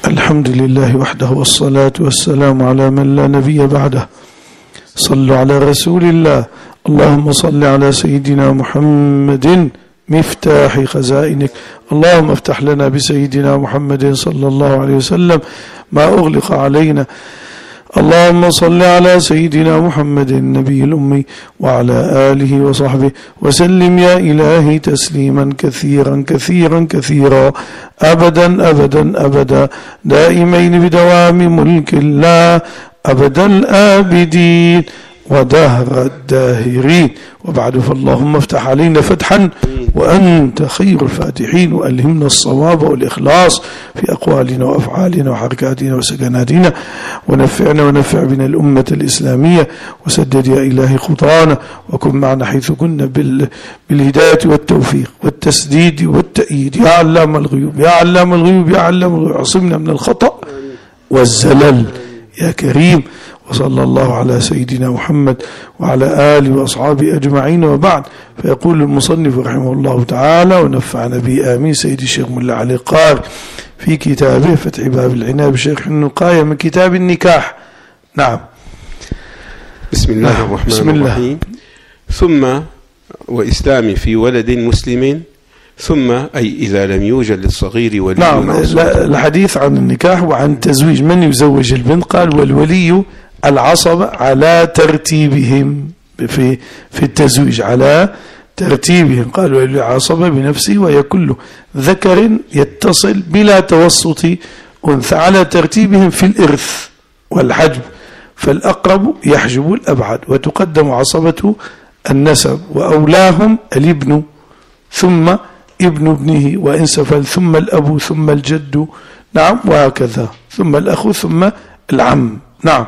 الحمد لله وحده والصلاة والسلام على من لا نبي بعده. صلوا على رسول الله. اللهم صل على سيدنا محمد مفتاح خزائنك. اللهم افتح لنا بسيدنا محمد صلى الله عليه وسلم ما أغلق علينا. اللهم صل على سيدنا محمد النبي الأمي وعلى آله وصحبه وسلم يا إلهي تسليما كثيرا كثيرا كثيرا أبدا أبدا أبدا دائمين بدوام ملك الله أبدا الآبدين ودهر الداهرين. وبعد فاللهم افتح علينا فتحا وأنت خير الفاتحين، وألهمنا الصواب والإخلاص في أقوالنا وأفعالنا وحركاتنا وسكناتنا، ونفعنا ونفع بنا الأمة الإسلامية، وسدد يا إلهي خطانا، وكن معنا حيث كنا بالهداية والتوفيق والتسديد والتأييد يا علام الغيوب يا علام الغيوب يا علام الغيوب. عصمنا من الخطأ والزلل يا كريم. وصلى الله على سيدنا محمد وعلى آله وأصحابه أجمعين. وبعد، فيقول المصنف رحمه الله تعالى ونفعنا به آمين سيدي الشيخ ملا علي قار في كتابه فتح باب العناية بشيخ النقاية من كتاب النكاح. نعم. بسم الله الرحمن الرحيم. ثم وإسلام في ولد مسلم، ثم أي إذا لم يوجد للصغير ولي. نعم. الحديث عن النكاح وعن تزويج من يزوج البنت. قال والولي العصبة على ترتيبهم في التزويج، على ترتيبهم. قال والولي العصبة بنفسه وهي كل ذكر يتصل بلا توسط أنثى على ترتيبهم في الإرث والحجب، فالأقرب يحجب الأبعد، وتقدم عصبة النسب، وأولاهم الابن ثم ابن ابنه وإن سفل، ثم الأب ثم الجد. نعم. وهكذا ثم الأخ ثم العم. نعم.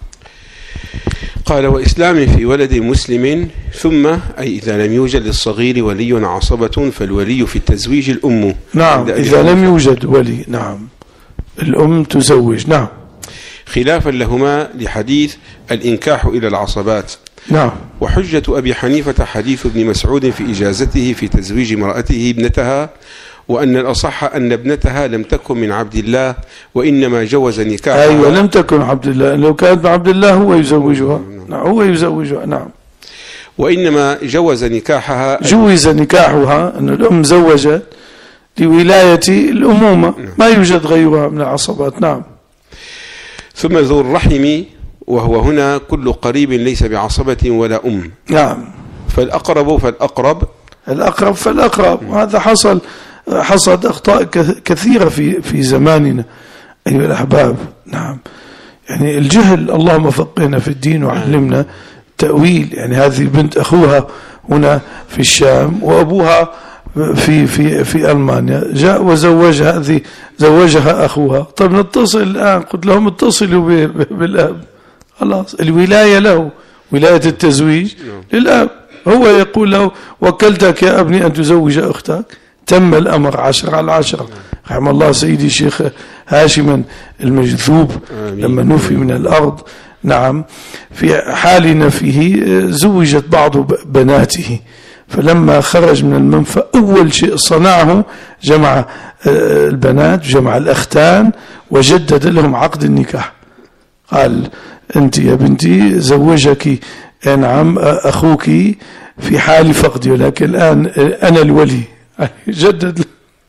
قال وإسلام في ولد مسلم، ثم أي إذا لم يوجد للصغير ولي عصبة، فالولي في التزويج الأم. نعم. إذا لم يوجد ولي. نعم. الأم تزوج. نعم. خلافا لهما لحديث الإنكاح إلى العصبات. نعم. وحجة أبي حنيفة حديث ابن مسعود في إجازته في تزويج امرأته ابنتها، وأن الأصح أن ابنتها لم تكن من عبد الله وإنما جوز نكاحها. أيوة، لم تكن عبد الله، لو كانت من عبد الله هو يزوجها. نعم. هو يزوجها. نعم. وإنما جوز نكاحها، جوز نكاحها أن الأم زوجت لولاية الأمومة، ما يوجد غيرها من العصبات. نعم. ثم ذو الرحم، وهو هنا كل قريب ليس بعصبة ولا أم. نعم. فالأقرب فالأقرب، الأقرب فالأقرب. وهذا حصلت أخطاء كثيرة في زماننا أيها الأحباب. نعم. يعني الجهل، اللهم فقهنا في الدين وعلمنا تأويل. يعني هذه بنت أخوها هنا في الشام وأبوها في ألمانيا، جاء وزوجها، هذه زوجها أخوها. طيب نتصل الآن، قلت لهم اتصلوا بالأب، خلاص الولاية له، ولاية التزويج للأب. هو يقول له وكلتك يا ابني أن تزوج أختك. تم الأمر 10/10. رحم الله سيدي الشيخ هاشما المجذوب لما نفي من الأرض. نعم. في حال نفيه زوجت بعض بناته، فلما خرج من المنفى أول شيء صنعه جمع البنات، جمع الأختان، وجدد لهم عقد النكاح. قال أنت يا بنتي زوجك نعم أخوك في حال فقدي، ولكن الآن أنا الولي. جدد.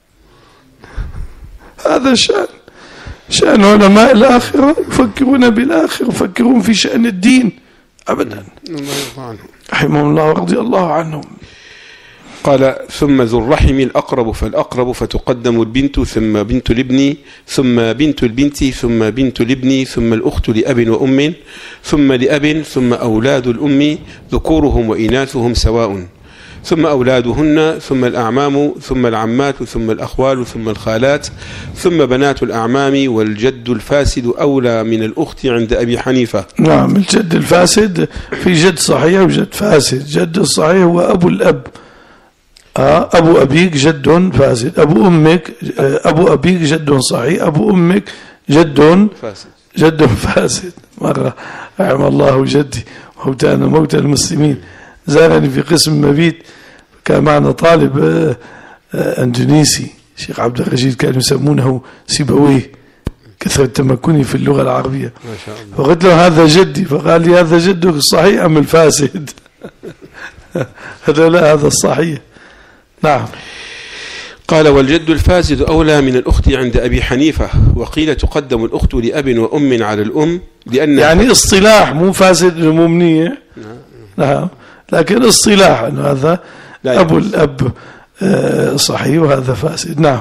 هذا شأن علماء الآخرة، يفكرون بالآخرة، يفكرون في شأن الدين أبدا. رحمهم الله ورضي الله عنهم. قال ثم ذو الرحم الأقرب فالأقرب، فتقدم البنت ثم بنت الابن ثم بنت البنت ثم بنت الابن ثم الأخت لأب وأم ثم لأب ثم أولاد الأم ذكورهم وإناثهم سواء، ثم أولادهن ثم الأعمام ثم العمات ثم الأخوال ثم الخالات ثم بنات الأعمام، والجد الفاسد أولى من الأخت عند أبي حنيفة. نعم. الجد الفاسد في جد صحيح وجد فاسد. جد الصحيح هو أبو الأب. أبو أبيك جد فاسد، أبو أمك أبو أبيك جد صحيح، أبو أمك جد فاسد. مرة رحم الله جدي موتانا موتى المسلمين، زارني في قسم مبيت، كان معنا طالب اندونيسي، شيخ عبد الرشيد، كانوا يسمونه سيبويه. كثرة تمكني في اللغة العربية. ما شاء الله. فقلت له هذا جدي، فقال لي هذا جدك الصحيح أم الفاسد؟ هذا لا، هذا الصحيح. نعم. قال والجد الفاسد أولى من الأخت عند أبي حنيفة، وقيل تقدم الأخت لأب وأم على الأم لأن يعني اصطلاح، مو فاسد مو منيح. نعم، لكن اصطلاح أنه هذا أبو الأب صحيح وهذا فاسد. نعم.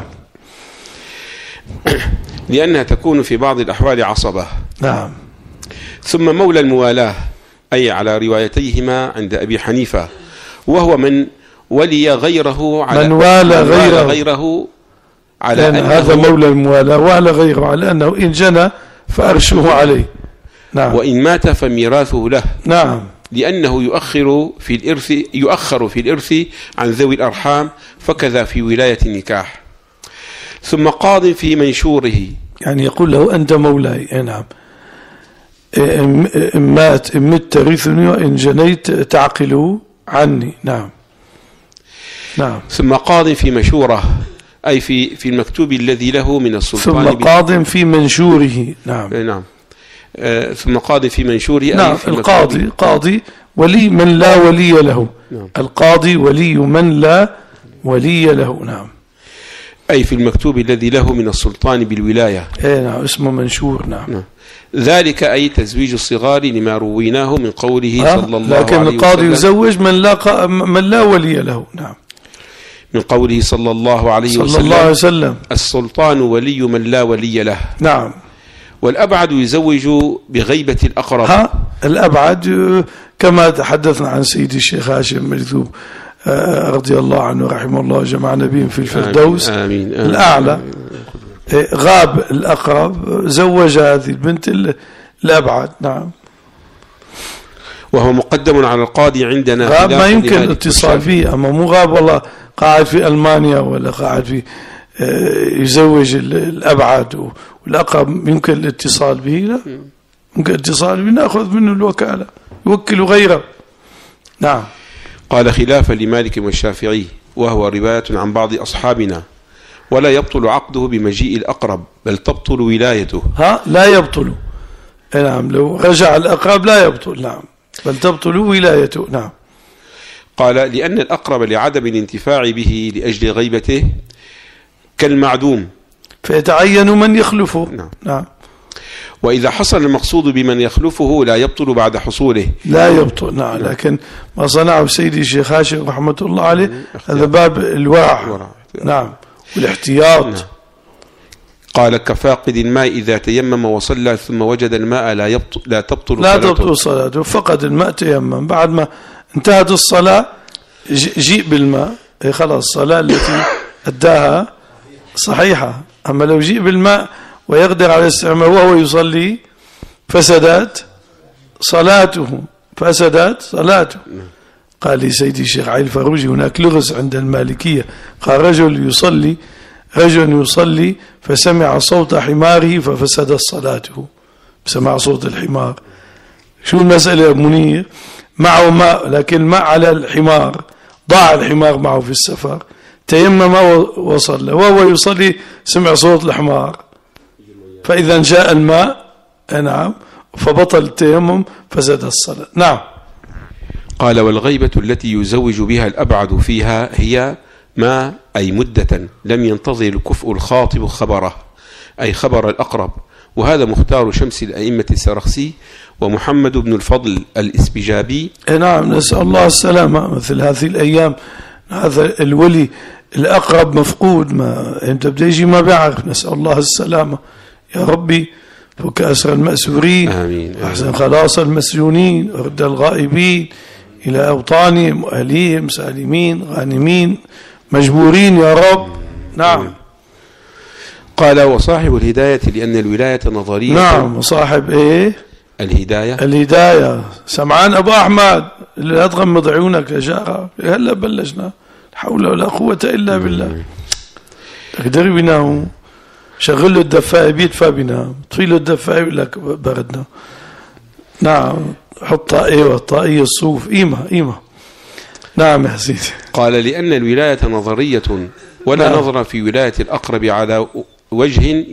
لأنها تكون في بعض الأحوال عصبة. نعم. ثم مولى الموالاة أي على روايتيهما عند أبي حنيفة، وهو من ولي غيره على من والى غيره على هذا مولى الموالاة، والى غيره على أنه إن جنى فأرشه عليه. نعم. وإن مات فميراثه له. نعم. لأنه يؤخر في الإرث عن ذوي الأرحام، فكذا في ولاية النكاح. ثم قاض في منشوره، يعني يقول له أنت مولاي. نعم. إن مت ترثني وإن جنيت تعقل عني. نعم. نعم. ثم قاض في مشوره أي في المكتوب الذي له من السلطان. ثم قاض في منشوره. نعم. نعم. ثم قاضي في منشوره. نعم. القاضي قاضي ولي من لا ولي له. نعم. القاضي ولي من لا ولي له. نعم. أي في المكتوب الذي له من السلطان بالولاية. نعم، اسمه منشور. نعم. نعم. ذلك أي تزويج الصغار لما رويناه من قوله صلى الله عليه وسلم. لكن القاضي يزوج من لا ولي له. نعم. من قوله صلى الله عليه وسلم السلطان ولي من لا ولي له. نعم. والأبعد يزوج بغيبة الأقرب. الأبعد كما تحدثنا عن سيدي الشيخ هاشم مرذوب رضي الله عنه رحمه الله، جمعنا بهم في الفردوس. آمين. آمين. الأعلى. آمين. غاب الأقرب، زوج هذه البنت الأبعد. نعم. وهو مقدم على القاضي عندنا. غاب ما يمكن الاتصال فيه، أما مو غاب والله قاعد في ألمانيا ولا قاعد في يزوج الأبعد والأقرب يمكن الاتصال به. لا يمكن الاتصال به، نأخذ منه الوكالة، يوكل غيره. نعم. قال خلافا لمالك والشافعي، وهو رواية عن بعض أصحابنا، ولا يبطل عقده بمجيء الأقرب، بل تبطل ولايته. لا يبطل. نعم. لو رجع الأقرب لا يبطل. نعم. بل تبطل ولايته. نعم. قال لأن الأقرب لعدم الانتفاع به لأجل غيبته كالمعدوم، فيتعين من يخلفه. نعم. نعم. وإذا حصل المقصود بمن يخلفه لا يبطل بعد حصوله. لا يبطل. نعم. لكن ما صنعه سيدي الشيخ هاشم رحمة الله عليه هذا باب الورع. نعم. والاحتياط. نعم. قال كفاقد الماء إذا تيمم وصلى ثم وجد الماء لا تبطل صلاته. فقد الماء تيمم، بعد ما انتهت الصلاة جيء بالماء، خلاص الصلاة التي أداها صحيحة. أما لو جيء بالماء ويقدر على استعماله وهو يصلي فسدت صلاته. قال لي سيدي الشيخ علي الفاروجي هناك لغز عند المالكية، قال رجل يصلي فسمع صوت حماره ففسدت صلاته. سمع صوت الحمار. شو المسألة يا منير؟ معه ماء لكن الماء على الحمار، ضاع الحمار معه في السفر، تيمم وصلى، وهو يصلي سمع صوت الحمار، فإذا جاء الماء نعم فبطل التيمم فزاد الصلاة. نعم. قال والغيبة التي يزوج بها الأبعد فيها هي ما أي مدة لم ينتظر الكفء الخاطب خبره، أي خبر الأقرب، وهذا مختار شمس الأئمة السرخسي ومحمد بن الفضل الإسبجابي. نعم. نسأل الله السلامة. مثل هذه الأيام هذا الولي الأقرب مفقود، ما أنت بدأ يجي ما بيعرف. نسأل الله السلامة يا ربي، فك أسر المأسورين. آمين. أحسن خلاص المسجونين، ورد الغائبين إلى أوطانهم وأهليهم سالمين غانمين مجبورين يا رب. نعم. قال وصاحب الهداية لأن الولاية نظرية. نعم. وصاحب الهداية سمعان أبو أحمد اللي لا تغمض عيونك يا جارة، هلا بلشنا حول ولا قوة إلا بالله. اقدر بناه شغل له الدفاء بيدفى بنا، طفي له الدفاء يقول لك بردنا. نعم. حط طائية الصوف إيمة. نعم يا سيدي. قال لأن الولاية نظرية ولا نظر في ولاية الأقرب وجه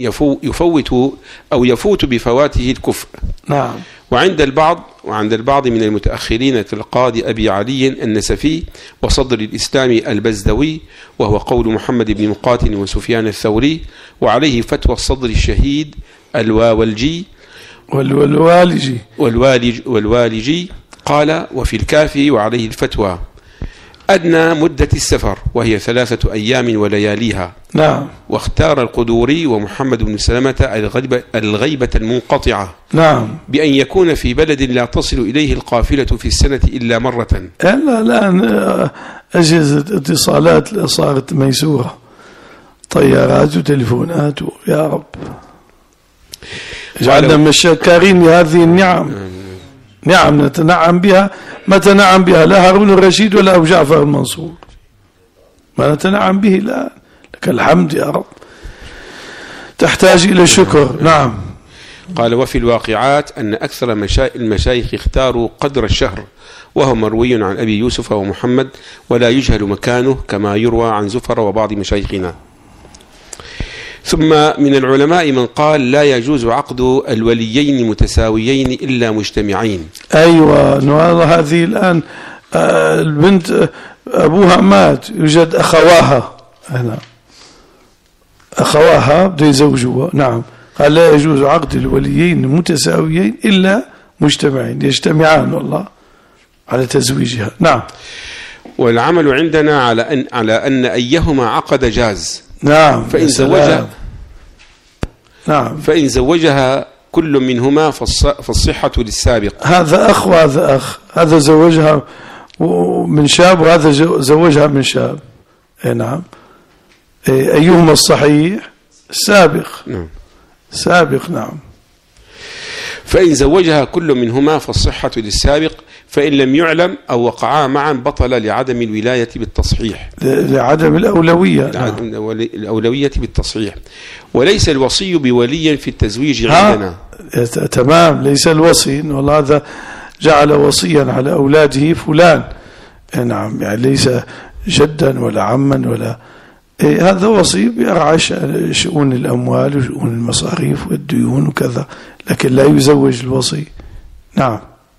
يفوت بفواته الكفء. نعم. وعند البعض من المتأخرين كالقاضي أبي علي النسفي وصدر الإسلام البزدوي، وهو قول محمد بن مقاتل وسفيان الثوري، وعليه فتوى الصدر الشهيد الواولجي والوالجي قال: وفي الكافي وعليه الفتوى أدنى مدة السفر وهي 3 أيام ولياليها. نعم. واختار القدوري ومحمد بن سلمة الغيبة المنقطعة. نعم. بأن يكون في بلد لا تصل إليه القافلة في السنة إلا مرة. الآن أجهزة اتصالات صارت ميسورة، طيارات وتليفونات، يا رب جعلنا من الشاكرين لهذه النعم. نعم نتنعم بها، ما تنعم بها لا هارون الرشيد ولا أبو جعفر المنصور، ما نتنعم به الآن، لك الحمد يا رب، تحتاج إلى الشكر. نعم. قال: وفي الواقعات أن أكثر المشايخ اختاروا قدر الشهر، وهو مروي عن أبي يوسف ومحمد، ولا يجهل مكانه كما يروى عن زفر وبعض مشايخنا. ثم من العلماء من قال: لا يجوز عقد الوليين متساويين إلا مجتمعين. أيوة، هذه الآن البنت أبوها مات، يوجد أخواها بده يزوجوها. نعم. قال: لا يجوز عقد الوليين متساويين إلا مجتمعين، يجتمعان والله على تزويجها. نعم. والعمل عندنا على أن أيهما عقد جاز. نعم. فإن زوجها كل منهما فالصحة للسابق. هذا أخ وهذا أخ، هذا زوجها من شاب وهذا زوجها من شاب. نعم. أيهما الصحيح؟ السابق. نعم. سابق. نعم. فإن زوجها كل منهما فالصحة للسابق، فإن لم يعلم أو وقعا معا بطل لعدم الولاية بالتصحيح، لعدم الأولوية. الأولوية بالتصحيح. وليس الوصي بولي في التزويج عندنا. تمام. ليس الوصي، والله هذا جعل وصيا على أولاده فلان. نعم. يعني ليس جدا ولا عما ولا هذا وصي بيرعى شؤون الأموال وشؤون المصاريف والديون وكذا، لكن لا يزوج الوصي. نعم.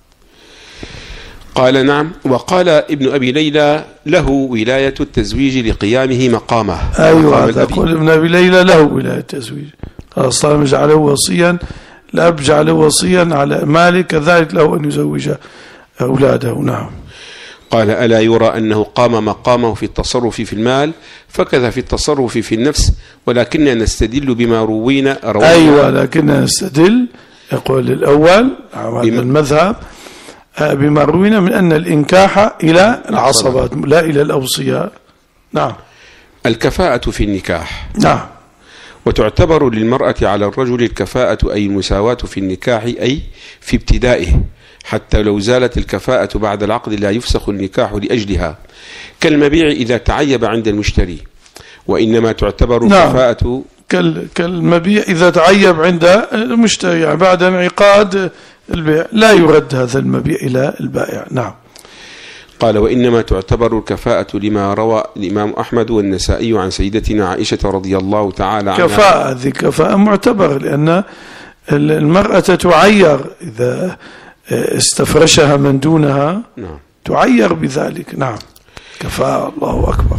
قال: نعم. وقال ابن أبي ليلى: له ولاية التزويج لقيامه مقامه. أيوة، يقول ابن أبي ليلى له ولاية التزويج، أصلا جعله وصيا، الأب جعله وصيا على ماله، كذلك له أن يزوج أولاده. نعم. قال: ألا يرى أنه قام مقامه في التصرف في المال، فكذا في التصرف في النفس، ولكننا نستدل بما روينا. أيوة، لكننا نستدل، يقول الأول المذهب، بما روينا من أن الإنكاح إلى العصبات لا إلى الأوصياء. نعم. الكفاءة في النكاح. نعم. وتعتبر للمرأة على الرجل الكفاءة أي المساواة في النكاح، أي في ابتدائه، حتى لو زالت الكفاءة بعد العقد لا يفسخ النكاح لأجلها، كالمبيع إذا تعيب عند المشتري. وإنما تعتبر الكفاءة كالمبيع إذا تعيب عند المشتري، يعني بعد انعقاد البيع لا يرد هذا المبيع إلى البائع. نعم. قال: وإنما تعتبر الكفاءة لما روى الإمام أحمد والنسائي عن سيدتنا عائشة رضي الله تعالى عنها. كفاءة، هذه كفاءة معتبرة، لأن المرأة تعير إذا استفرشها من دونها. نعم. تعير بذلك. نعم. كفاءة. الله أكبر.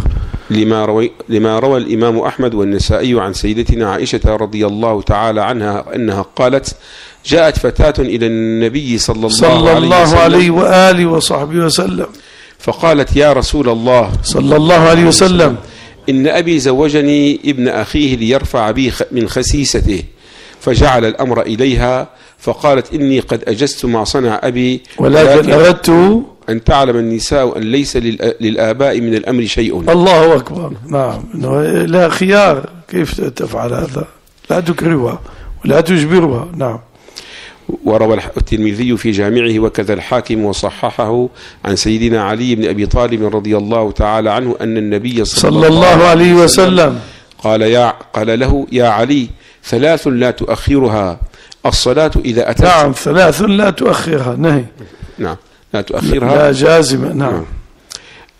لما روى الإمام أحمد والنسائي عن سيدتنا عائشة رضي الله تعالى عنها أنها قالت: جاءت فتاة إلى النبي صلى الله عليه وآله وصحبه وسلم، فقالت: يا رسول الله صلى الله عليه وسلم، إن أبي زوجني ابن أخيه ليرفع بي من خسيسته، فجعل الأمر إليها، فقالت: إني قد أجزت ما صنع أبي، ولكن أردت أن تعلم النساء أن ليس للآباء من الأمر شيء. الله أكبر. نعم. لا خيار، كيف تفعل هذا؟ لا تكرهها ولا تجبرها. نعم. وروى الترمذي في جامعه وكذا الحاكم وصححه عن سيدنا علي بن أبي طالب رضي الله تعالى عنه أن النبي صلى الله عليه وسلم قال له: يا علي، 3 لا تؤخرها: الصلاة إذا أتت. نعم. 3 لا تؤخرها، نهي. نعم. لا تؤخرها، لا جازمة. نعم.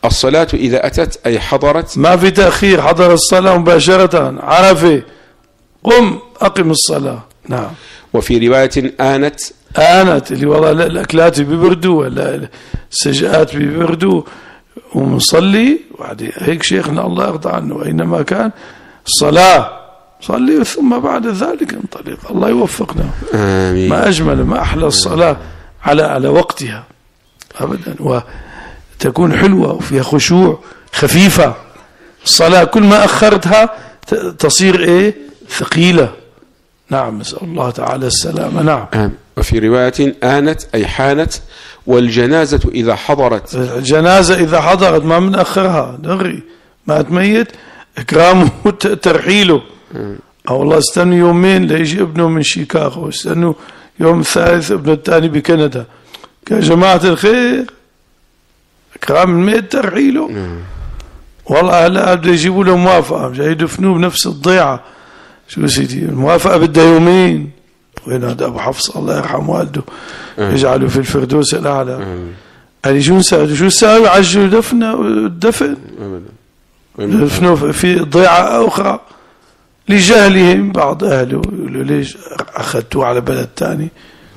الصلاة إذا أتت أي حضرت، ما في تأخير، حضر الصلاة مباشرة، عرفة قم أقم الصلاة. نعم. وفي رواية آنت اللي والله الأكلات بيبردوا ولا السجآت بيبردوا ومصلي وبعد هيك شيخنا الله يرضى عنه أينما كان الصلاة صلي ثم بعد ذلك انطلق. الله يوفقنا. آمين. ما أجمل ما أحلى الصلاة على وقتها أبدا، وتكون حلوة وفيها خشوع خفيفة. الصلاة كل ما أخرتها تصير ثقيلة. نعم. نسأل الله تعالى السلامة. نعم. وفي رواية آنت أي حانت، والجنازة إذا حضرت. الجنازة إذا حضرت ما بنأخرها دغري، ما تميت إكرامه ترحيله. والله استنوا يومين ليجي ابنه من شيكاغو، استنوا يوم الثالث ابنه الثاني بكندا. يا جماعة الخير إكرام الميت ترحيله. والله هلا بده يجيبوا له موافقة جاي يدفنوه بنفس الضيعة. شو سيدي الموافقة بدها يومين. وين هذا أبو حفص الله يرحم والده يجعله في الفردوس الأعلى. قال لي شو نساوي عجلوا الدفن دفنوه في ضيعة أخرى لجهلهم. بعض أهله يقولوا ليش أخذتوه على بلد تاني؟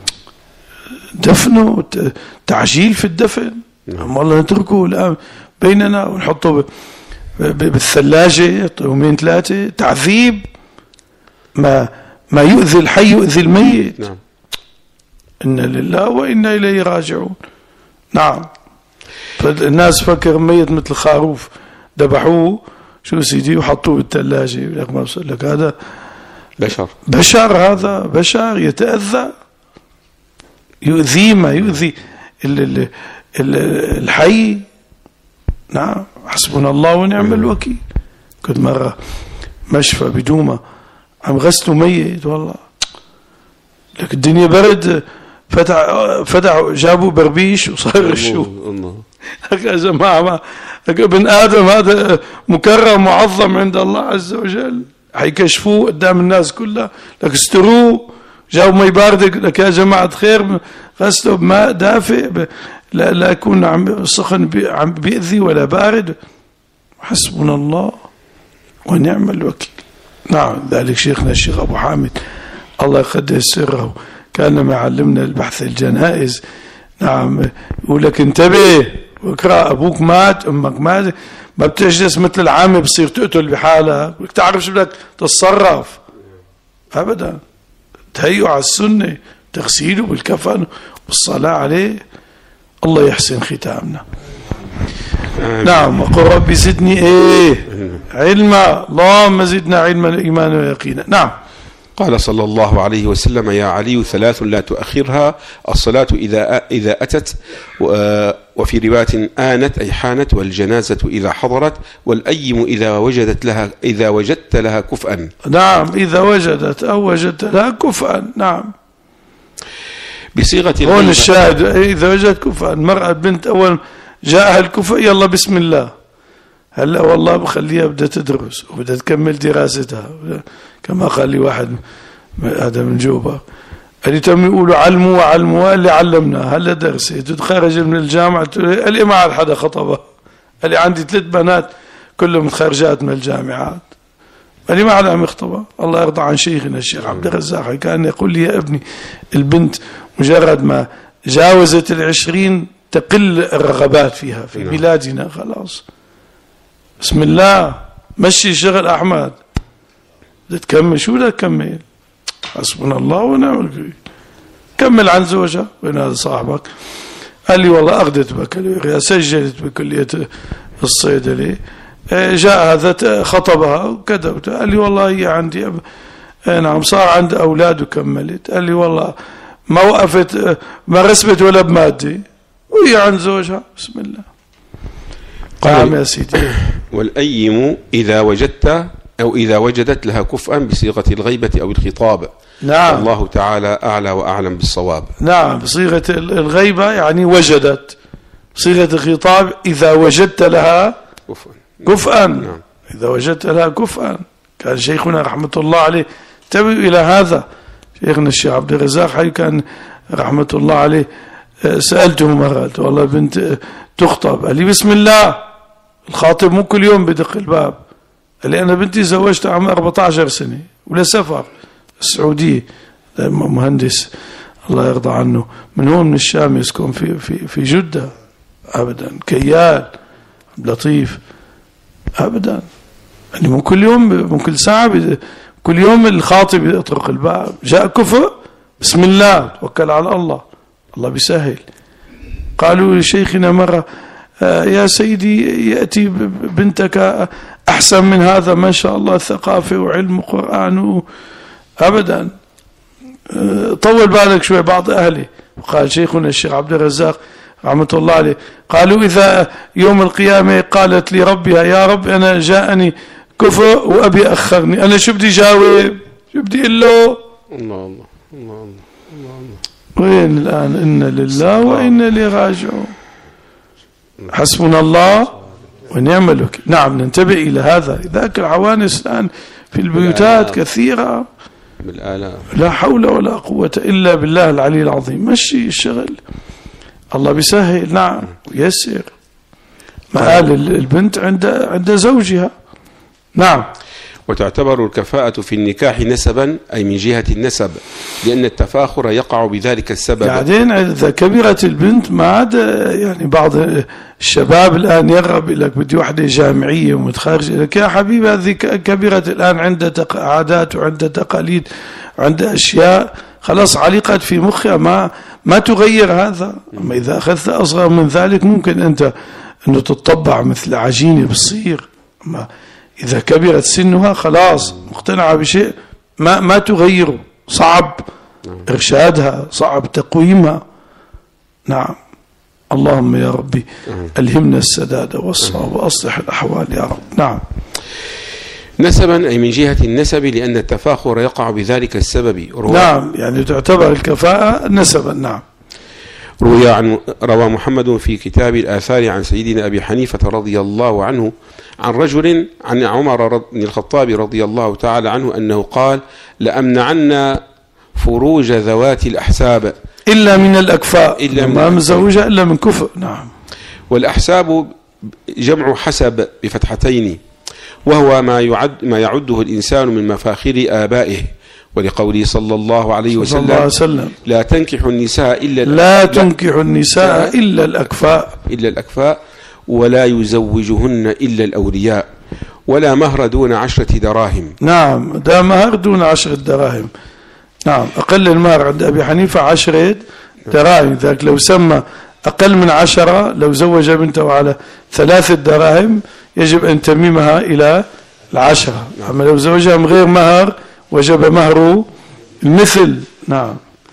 دفنوا تعجيل في الدفن. أما الله نتركه الآن بيننا ونحطه بالثلاجة يومين ثلاثة. تعذيب ما يؤذي الحي يؤذي الميت. نعم. إنا لله وإنا إليه راجعون. نعم. فالناس فكر الميت مثل خروف ذبحوه شو سيدي وحطوه بالثلاجة. لك ما بصير لك هذا بشر هذا بشر يتأذى يؤذي ما يؤذي الحي. نعم. حسبنا الله ونعم الوكيل. كنت مرة مشفى بدومة عم غسلوا ميت والله لك الدنيا برد فتحوا جابوا بربيش وصار الشو. يا جماعة ابن آدم هذا مكرم معظم عند الله عز وجل. حيكشفوه قدام الناس كلها لك استروه جابوا مي باردة لك يا جماعة خير غسلوا بماء دافئ لا يكون عم سخن عم بيأذي ولا بارد. حسبنا الله ونعم الوكيل. نعم. ذلك شيخنا الشيخ أبو حامد الله يقدس سره كان لما علمنا البحث الجنائز. نعم. يقول لك انتبه واقرأ أبوك مات أمك مات ما بتجلس مثل العامة بصير تقتل بحالك بدك تعرف شو بدك تتصرف أبدا. تهيئوا على السنة تغسيله بالكفن والصلاة عليه. الله يحسن ختامنا. نعم. وقل ربي زدني علما. اللهم زدنا علما إيمانا ويقينا. نعم. قال صلى الله عليه وسلم يا علي 3 لا تؤخرها: الصلاة إذا أتت، وفي رواية آنت أي حانت، والجنازة إذا حضرت، والأيم إذا وجدت لها كفءا. نعم. إذا وجدت أو وجدت لها كفءا. نعم. بصيغة هون الشاهد إذا وجدت كفءا. المرأة بنت أول جاءها الكفء يلا بسم الله. هلا والله بخليها بدها تدرس وبدها تكمل دراستها كما قال لي واحد هذا من جوبا قال لي تم يقولوا علموا اللي علمنا هلا درسي تتخرج من الجامعة قال لي ما عاد حدا خطبها. قال لي عندي 3 بنات كلهم متخرجات من الجامعات. قال لي ما عاد عم يخطبها. الله يرضى عن شيخنا الشيخ عبد الرزاق كان يقول لي يا ابني البنت مجرد ما جاوزت 20 تقل الرغبات فيها في بلادنا خلاص. بسم الله مشي شغل أحمد بدك تكمل شو بدك تكمل؟ حسبنا الله ونعم الوكيل. كمل عن زوجها. وين هذا صاحبك؟ قال لي والله أخذت بكالوريا سجلت بكلية الصيدلة جاء هذا خطبها وكذبت. قال لي والله هي عندي نعم صار عند أولاد وكملت. قال لي والله ما وقفت ما رسبت ولا بمادة وهي عند زوجها. بسم الله. قام يا سيدي. والأيم إذا وجدت أو إذا وجدت لها كفءا بصيغة الغيبة أو الخطاب. نعم. الله تعالى أعلى وأعلم بالصواب. نعم. بصيغة الغيبة يعني وجدت. بصيغة الخطاب إذا وجدت لها كفءا. نعم. إذا وجدت لها كفءا. كان شيخنا رحمة الله عليه تبي إلى هذا. شيخنا الشيخ عبد الرزاق حي كان رحمة الله عليه سألته مرات والله بنت تخطب قال لي بسم الله. الخاطب مو كل يوم بدق الباب أنا بنتي زوجتها عمر 14 سنة ولا سفر السعودية، مهندس الله يرضى عنه من هون من الشام يسكن في جدة، أبدا كيال لطيف أبدا، يعني من كل يوم من كل ساعة كل يوم الخاطب يطرق الباب، جاء كفء بسم الله توكل على الله، الله بيسهل. قالوا لشيخنا مرة يا سيدي يأتي بنتك أحسن من هذا ما شاء الله، ثقافة وعلم وقرآن أبدا، طول بالك شوي بعض أهلي. وقال شيخنا الشيخ عبد الرزاق رحمة الله عليه، قالوا إذا يوم القيامة قالت لي ربها يا رب أنا جاءني كفء وأبي أخرني، أنا شو بدي جاوب؟ شو بدي أقول له؟ الله الله الله الله الله. وين الآن إنا لله وإنا إليه راجعون، حسبنا الله ونعم الوكيل. نعم ننتبه إلى هذا، ذاك العوانس الآن في البيوتات كثيرة بالآلاف، لا حول ولا قوة إلا بالله العلي العظيم. مشي الشغل الله بيسهل، نعم ويسر. مآل البنت عند زوجها. نعم. وتعتبر الكفاءة في النكاح نسبا، أي من جهة النسب، لأن التفاخر يقع بذلك السبب. بعدين إذا كبرت البنت ما عاد يعني بعض الشباب الآن يرغب لك بدي واحدة جامعية ومتخرجة، لك يا حبيبي هذه كبرت الآن عندها عادات وعندها تقاليد وعندها أشياء خلاص علقت في مخها ما تغير هذا. أما إذا أخذت أصغر من ذلك ممكن أنت أنه تطبع مثل عجينة بتصير، أما إذا كبرت سنها خلاص مقتنعة بشيء ما تغيره، صعب إرشادها، صعب تقويمها. نعم. اللهم يا ربي ألهمنا السداد والصواب وأصلح الأحوال يا رب. نعم. نسبا أي من جهة النسب، لأن التفاخر يقع بذلك السبب. نعم يعني تعتبر الكفاءة نسبا. نعم. روى محمد في كتاب الآثار عن سيدنا أبي حنيفة رضي الله عنه عن رجل عن عمر بن الخطاب رضي الله تعالى عنه أنه قال: لأمنعن فروج ذوات الأحساب إلا من الأكفاء، ما مزوجة إلا من كفء. نعم. والأحساب جمع حسب بفتحتين، وهو ما يعده الإنسان من مفاخر آبائه، ولقوله صلى الله عليه وسلم: لا تنكح النساء إلا الأكفاء ولا يزوجهن إلا الأولياء، ولا مهر دون 10 دراهم. نعم، ده مهر دون 10 دراهم. نعم، أقل المهر عند أبي حنيفة 10 دراهم، ذاك لو سمى أقل من 10 لو زوج بنته على 3 دراهم يجب أن تميمها إلى 10، أما لو زوجها من غير مهر وجب مهره المثل. نعم.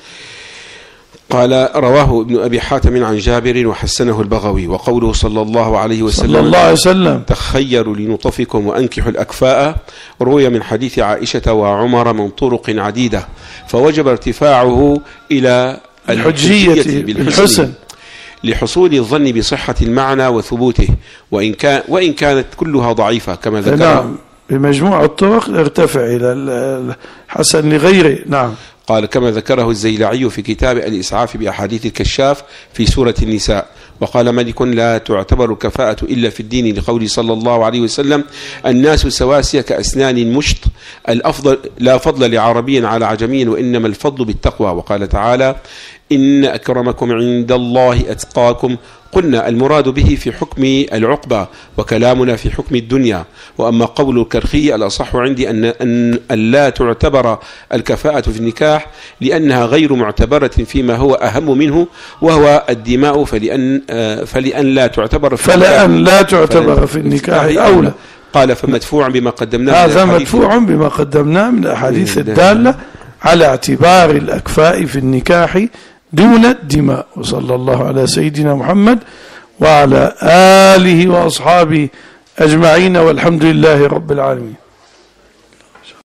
قال: رواه ابن أبي حاتم عن جابر وحسنه البغوي. وقوله صلى الله عليه وسلم: تخيروا لنطفكم وأنكحوا الأكفاء، روي من حديث عائشة وعمر من طرق عديدة، فوجب ارتفاعه إلى الحجية بالحسن لحصول الظن بصحة المعنى وثبوته، وإن كانت كلها ضعيفة كما ذكر. نعم، بمجموع الطرق ارتفع إلى الحسن لغيره. نعم. قال: كما ذكره الزيلعي في كتاب الإسعاف بأحاديث الكشاف في سورة النساء. وقال مالك: لا تعتبر الكفاءة إلا في الدين، لقوله صلى الله عليه وسلم: الناس سواسية كأسنان المشط، الأفضل لا فضل لعربي على عجمي، وإنما الفضل بالتقوى. وقال تعالى: إن أكرمكم عند الله أتقاكم. قلنا المراد به في حكم العقبة، وكلامنا في حكم الدنيا. وأما قول الكرخي الأصح عندي أن لا تعتبر الكفاءة في النكاح لأنها غير معتبرة فيما هو أهم منه، وهو الدماء، فلأن لا تعتبر في النكاح أولى. قال: فمدفوع بما قدمناه، هذا مدفوع بما قدمناه من الأحاديث الدالة على اعتبار الأكفاء في النكاح دون الدماء. وصلى الله على سيدنا محمد وعلى آله وأصحابه أجمعين، والحمد لله رب العالمين.